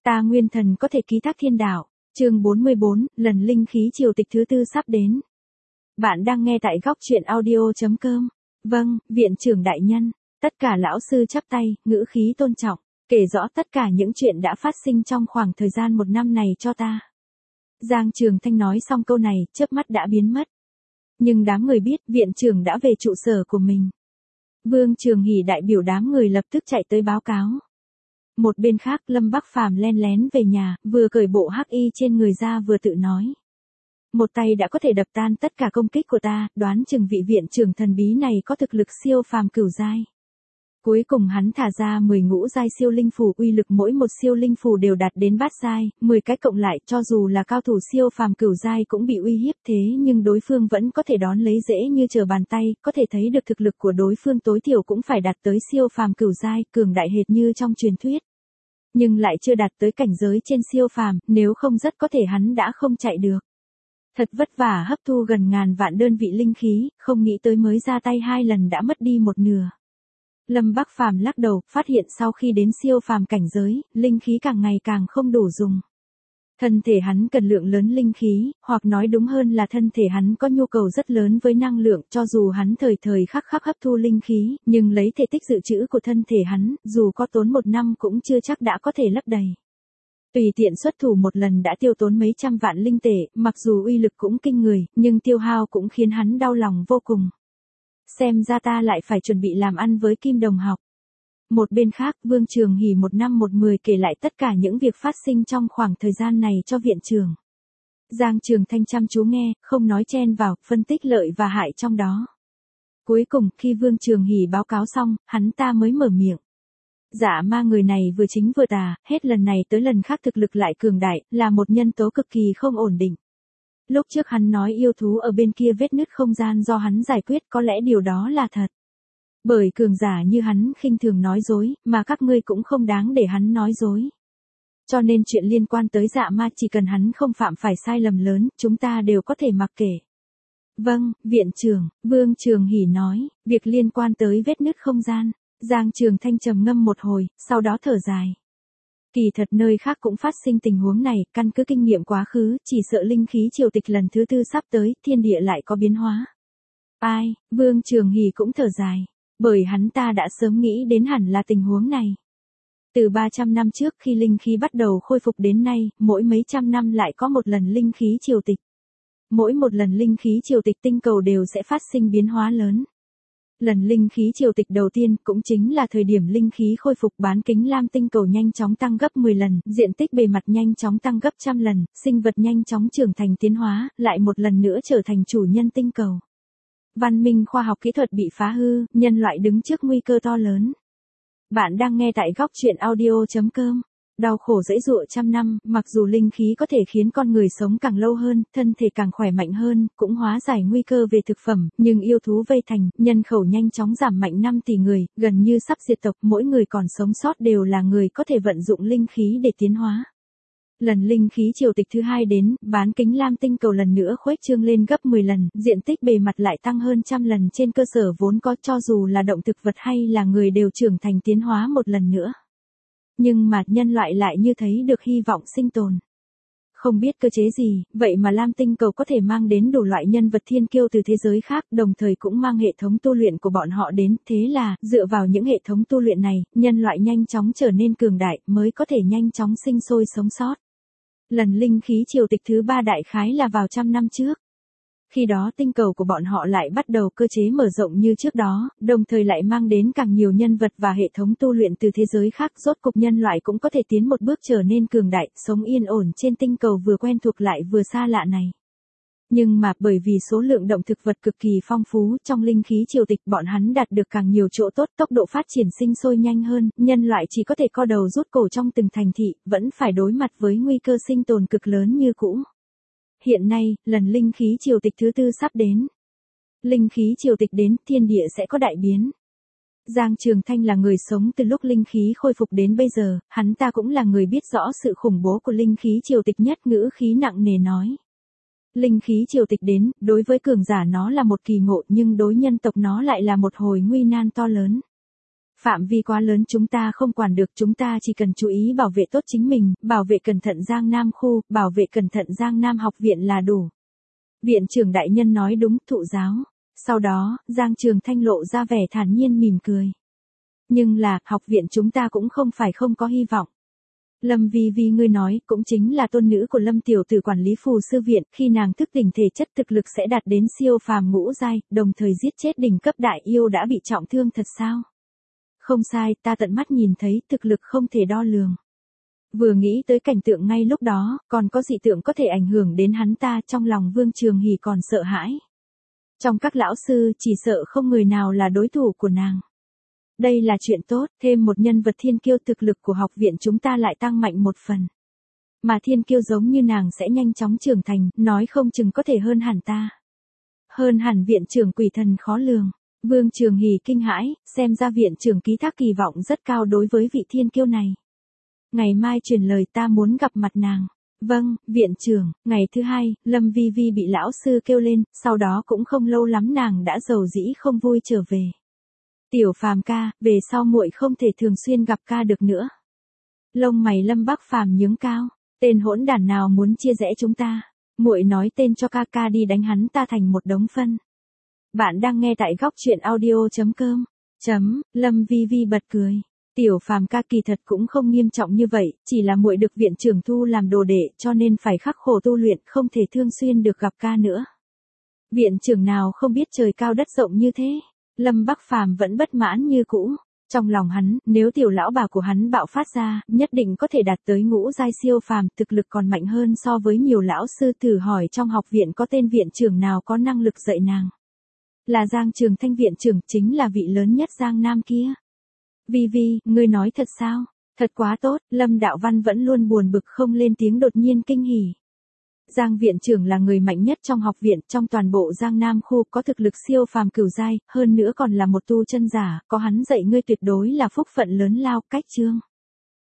Ta nguyên thần có thể ký thác thiên đạo. Chương 44, lần linh khí triều tịch thứ tư sắp đến. Bạn đang nghe tại góc truyện audio.com. Vâng, viện trưởng đại nhân. Tất cả lão sư chắp tay, ngữ khí tôn trọng, kể rõ tất cả những chuyện đã phát sinh trong khoảng thời gian 1 năm này cho ta. Giang Trường Thanh nói xong câu này, chớp mắt đã biến mất. Nhưng đám người biết viện trưởng đã về trụ sở của mình. Vương Trường Hỷ đại biểu đám người lập tức chạy tới báo cáo. Một bên khác Lâm Bắc Phàm len lén về nhà, vừa cởi bộ hắc y trên người ra vừa tự nói. Một tay đã có thể đập tan tất cả công kích của ta, đoán chừng vị viện trưởng thần bí này có thực lực siêu phàm cửu giai. Cuối cùng hắn thả ra 10 ngũ giai siêu linh phù, uy lực mỗi một siêu linh phù đều đạt đến bát giai, 10 cái cộng lại cho dù là cao thủ siêu phàm cửu giai cũng bị uy hiếp, thế nhưng đối phương vẫn có thể đón lấy dễ như trở bàn tay, có thể thấy được thực lực của đối phương tối thiểu cũng phải đạt tới siêu phàm cửu giai, cường đại hệt như trong truyền thuyết. Nhưng lại chưa đạt tới cảnh giới trên siêu phàm, nếu không rất có thể hắn đã không chạy được. Thật vất vả hấp thu gần ngàn vạn đơn vị linh khí, không nghĩ tới mới ra tay 2 lần đã mất đi 1/2. Lâm Bắc Phàm lắc đầu, phát hiện sau khi đến siêu phàm cảnh giới, linh khí càng ngày càng không đủ dùng. Thân thể hắn cần lượng lớn linh khí, hoặc nói đúng hơn là thân thể hắn có nhu cầu rất lớn với năng lượng, cho dù hắn thời thời khắc khắc hấp thu linh khí, nhưng lấy thể tích dự trữ của thân thể hắn, dù có tốn 1 năm cũng chưa chắc đã có thể lấp đầy. Tùy tiện xuất thủ 1 lần đã tiêu tốn mấy trăm vạn linh tệ, mặc dù uy lực cũng kinh người, nhưng tiêu hao cũng khiến hắn đau lòng vô cùng. Xem ra ta lại phải chuẩn bị làm ăn với Kim Đồng học. Một bên khác, Vương Trường Hỷ 1 năm 1 10 kể lại tất cả những việc phát sinh trong khoảng thời gian này cho viện trưởng. Giang Trường Thanh chăm chú nghe, không nói chen vào, phân tích lợi và hại trong đó. Cuối cùng, khi Vương Trường Hỷ báo cáo xong, hắn ta mới mở miệng. Dạ ma người này vừa chính vừa tà, hết lần này tới lần khác thực lực lại cường đại, là một nhân tố cực kỳ không ổn định. Lúc trước hắn nói yêu thú ở bên kia vết nứt không gian do hắn giải quyết, có lẽ điều đó là thật. Bởi cường giả như hắn khinh thường nói dối, mà các ngươi cũng không đáng để hắn nói dối. Cho nên chuyện liên quan tới dạ ma chỉ cần hắn không phạm phải sai lầm lớn, chúng ta đều có thể mặc kệ. Vâng, viện trưởng, Vương Trường Hỷ nói, việc liên quan tới vết nứt không gian. Giang Trường Thanh trầm ngâm một hồi, sau đó thở dài. Kỳ thật nơi khác cũng phát sinh tình huống này, căn cứ kinh nghiệm quá khứ, chỉ sợ linh khí triều tịch lần thứ tư sắp tới, thiên địa lại có biến hóa. Ai, Vương Trường Hỷ cũng thở dài, bởi hắn ta đã sớm nghĩ đến hẳn là tình huống này. Từ 300 năm trước khi linh khí bắt đầu khôi phục đến nay, mỗi mấy trăm năm lại có một lần linh khí triều tịch. Mỗi một lần linh khí triều tịch tinh cầu đều sẽ phát sinh biến hóa lớn. Lần linh khí triều tịch đầu tiên cũng chính là thời điểm linh khí khôi phục, bán kính lam tinh cầu nhanh chóng tăng gấp 10 lần, diện tích bề mặt nhanh chóng tăng gấp 100 lần, sinh vật nhanh chóng trưởng thành tiến hóa, lại một lần nữa trở thành chủ nhân tinh cầu. Văn minh khoa học kỹ thuật bị phá hư, nhân loại đứng trước nguy cơ to lớn. Bạn đang nghe tại góc truyện audio.com. Đau khổ dãy dụa 100 năm, mặc dù linh khí có thể khiến con người sống càng lâu hơn, thân thể càng khỏe mạnh hơn, cũng hóa giải nguy cơ về thực phẩm, nhưng yêu thú vây thành, nhân khẩu nhanh chóng giảm mạnh 5 tỷ người, gần như sắp diệt tộc, mỗi người còn sống sót đều là người có thể vận dụng linh khí để tiến hóa. Lần linh khí triều tịch thứ 2 đến, bán kính lam tinh cầu lần nữa khuếch trương lên gấp 10 lần, diện tích bề mặt lại tăng hơn 100 lần trên cơ sở vốn có, cho dù là động thực vật hay là người đều trưởng thành tiến hóa một lần nữa. Nhưng mà nhân loại lại như thấy được hy vọng sinh tồn. Không biết cơ chế gì, vậy mà lam tinh cầu có thể mang đến đủ loại nhân vật thiên kiêu từ thế giới khác, đồng thời cũng mang hệ thống tu luyện của bọn họ đến, thế là, dựa vào những hệ thống tu luyện này, nhân loại nhanh chóng trở nên cường đại, mới có thể nhanh chóng sinh sôi sống sót. Lần linh khí triều tịch thứ 3 đại khái là vào 100 năm trước. Khi đó tinh cầu của bọn họ lại bắt đầu cơ chế mở rộng như trước đó, đồng thời lại mang đến càng nhiều nhân vật và hệ thống tu luyện từ thế giới khác, rốt cục nhân loại cũng có thể tiến một bước trở nên cường đại, sống yên ổn trên tinh cầu vừa quen thuộc lại vừa xa lạ này. Nhưng mà bởi vì số lượng động thực vật cực kỳ phong phú, trong linh khí triều tịch bọn hắn đạt được càng nhiều chỗ tốt, tốc độ phát triển sinh sôi nhanh hơn, nhân loại chỉ có thể co đầu rút cổ trong từng thành thị, vẫn phải đối mặt với nguy cơ sinh tồn cực lớn như cũ. Hiện nay, lần linh khí triều tịch thứ tư sắp đến. Linh khí triều tịch đến, thiên địa sẽ có đại biến. Giang Trường Thanh là người sống từ lúc linh khí khôi phục đến bây giờ, hắn ta cũng là người biết rõ sự khủng bố của linh khí triều tịch nhất, ngữ khí nặng nề nói. Linh khí triều tịch đến, đối với cường giả nó là một kỳ ngộ, nhưng đối nhân tộc nó lại là một hồi nguy nan to lớn. Phạm vi quá lớn chúng ta không quản được, chúng ta chỉ cần chú ý bảo vệ tốt chính mình, bảo vệ cẩn thận Giang Nam khu, bảo vệ cẩn thận Giang Nam học viện là đủ. Viện trưởng đại nhân nói đúng, thụ giáo. Sau đó, Giang Trường Thanh lộ ra vẻ thản nhiên mỉm cười. Nhưng là, học viện chúng ta cũng không phải không có hy vọng. Lâm Vi Vi ngươi nói, cũng chính là tôn nữ của Lâm tiểu tử quản lý phù sư viện, khi nàng thức tỉnh thể chất thực lực sẽ đạt đến siêu phàm ngũ giai, đồng thời giết chết đỉnh cấp đại yêu đã bị trọng thương thật sao? Không sai, ta tận mắt nhìn thấy, thực lực không thể đo lường. Vừa nghĩ tới cảnh tượng ngay lúc đó, còn có dị tượng có thể ảnh hưởng đến hắn ta, trong lòng Vương Trường Hỉ còn sợ hãi. Trong các lão sư, chỉ sợ không người nào là đối thủ của nàng. Đây là chuyện tốt, thêm một nhân vật thiên kiêu, thực lực của học viện chúng ta lại tăng mạnh một phần. Mà thiên kiêu giống như nàng sẽ nhanh chóng trưởng thành, nói không chừng có thể hơn hẳn ta. Hơn hẳn viện trưởng quỷ thần khó lường. Vương Trường Hỉ kinh hãi, xem ra viện trưởng ký thác kỳ vọng rất cao đối với vị thiên kiêu này. Ngày mai truyền lời ta muốn gặp mặt nàng. Vâng, viện trưởng. Ngày thứ hai, Lâm Vi Vi bị lão sư kêu lên, sau đó cũng không lâu lắm nàng đã rầu rĩ không vui trở về. Tiểu Phàm ca, về sau muội không thể thường xuyên gặp ca được nữa. Lông mày Lâm Bắc Phàm nhướng cao, tên hỗn đản nào muốn chia rẽ chúng ta? Muội nói tên cho ca, ca đi đánh hắn ta thành một đống phân. Bạn đang nghe tại góc truyện audio.com. Lâm Vi Vi bật cười. Tiểu Phàm ca, kỳ thật cũng không nghiêm trọng như vậy, chỉ là muội được viện trưởng thu làm đồ đệ, cho nên phải khắc khổ tu luyện, không thể thường xuyên được gặp ca nữa. Viện trưởng nào không biết trời cao đất rộng như thế? Lâm Bắc Phàm vẫn bất mãn như cũ. Trong lòng hắn, nếu tiểu lão bà của hắn bạo phát ra, nhất định có thể đạt tới ngũ giai siêu phàm, thực lực còn mạnh hơn so với nhiều lão sư. Thử hỏi trong học viện có tên viện trưởng nào có năng lực dạy nàng? Là Giang Trường Thanh viện trưởng, chính là vị lớn nhất Giang Nam kia. Vi Vi, ngươi nói thật sao? Thật quá tốt, Lâm Đạo Văn vẫn luôn buồn bực không lên tiếng, đột nhiên kinh hỉ. Giang viện trưởng là người mạnh nhất trong học viện, trong toàn bộ Giang Nam khu, có thực lực siêu phàm cửu giai, hơn nữa còn là một tu chân giả, có hắn dạy ngươi tuyệt đối là phúc phận lớn lao. Cách chương